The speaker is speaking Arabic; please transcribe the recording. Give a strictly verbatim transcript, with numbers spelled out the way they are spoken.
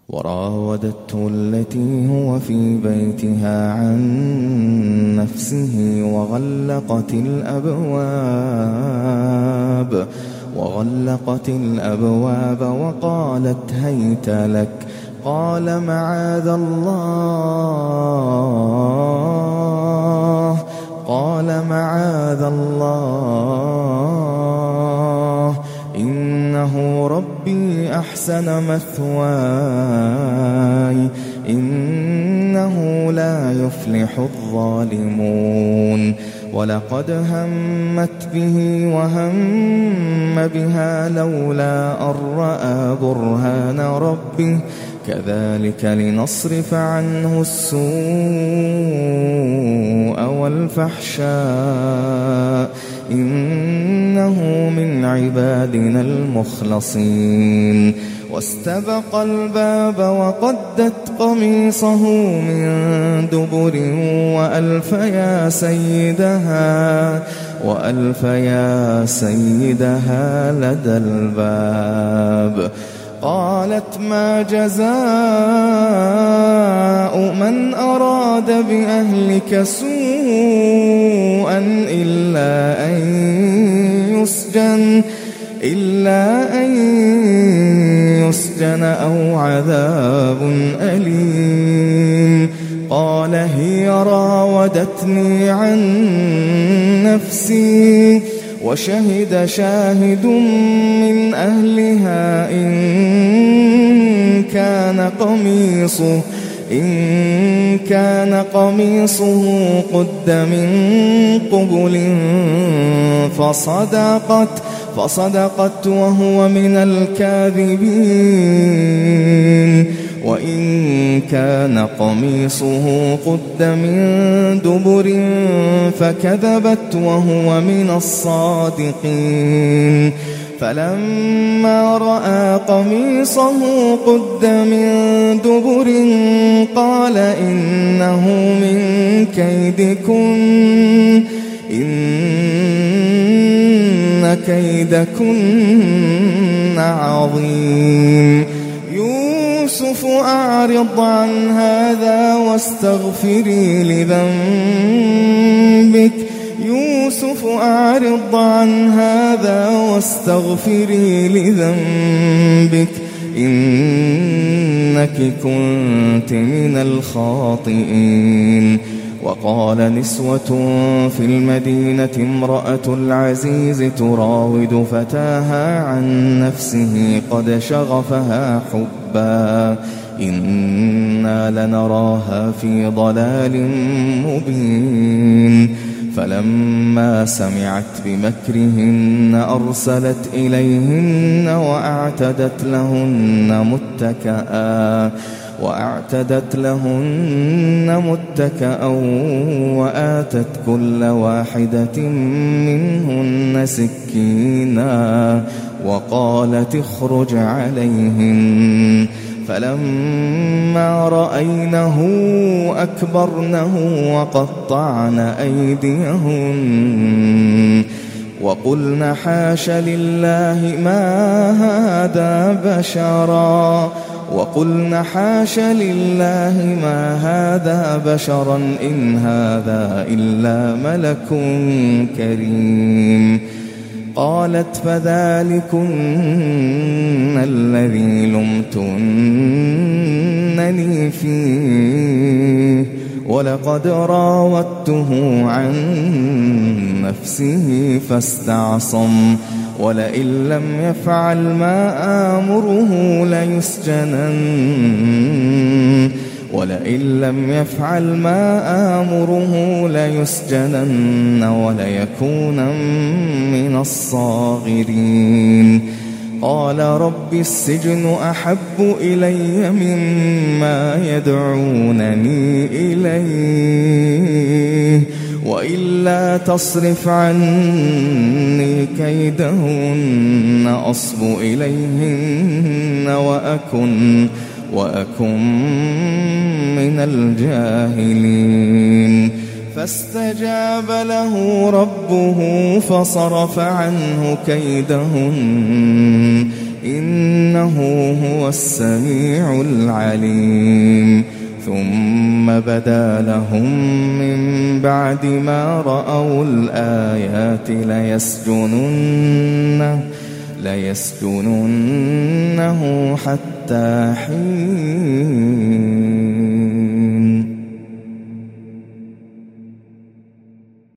وراودته التي هو في بيتها عن نفسه وغلقت الأبواب وغلقت الأبواب وقالت هيت لك. قال معاذ الله قال معاذ الله إنه ربي أحسن مثواي إنه لا يفلح الظالمون. ولقد همت به وهم بها لولا أن رأى برهان ربه كذلك لنصرف عنه السوء والفحشاء إنه من عبادنا المخلصين. واستبق الباب وقدت قميصه من دبر وألف يا سيدها وألف يا سيدها لدى الباب. قالت ما جزاء من أراد بأهلك سوءا إلا أن يسجن إلا أن يسجن أو عذاب أليم. قال هي راودتني عن نفسي وشهد شاهد من أهلها إن كان قميصه إن كان قميصه قد من قبل فصدقت فصدقت وهو من الكاذبين وإن كان قميصه قد من دبر فكذبت وهو من الصادقين. فلما رأى قميصه قد من دبر قال إنه من كيدكن إن كيدكن عظيم. يوسف أعرض عن هذا واستغفري لذنبك يوسف أعرض عن هذا واستغفري لذنبك إنك كنت من الخاطئين. وقال نسوة في المدينة امرأة العزيز تراود فتاها عن نفسه قد شغفها حبا إنا لنراها في ضلال مبين. فلما سمعت بمكرهن أرسلت إليهن وأعتدت لهن متكئا وأعتدت لهن متكئا وآتت كل واحدة منهن سكينا وقالت اخرج عليهن. فلما رأينه أكبرنه وقطعن أيديهن وقلن حاش لله ما هذا بشرا وقلن حاش لله ما هذا بشرا إن هذا إلا ملك كريم. قالت فذلكن الذي لمتنني فيه ولقد راودته عن نفسه فاستعصم ولئن لم يفعل ما آمره ليسجنن ولئن لم يفعل ما آمره ليسجنن وليكونن من الصاغرين. قال رب السجن أحب إلي مما يدعونني إليه وإلا تصرف عني كيدهن أصب إليهن وأكن وأكن من الجاهلين. فاستجاب له ربه فصرف عنه كيدهن إنه هو السميع العليم ثم بدا لهم من بعد ما رأوا الآيات ليسجننه, ليسجننه حتى حين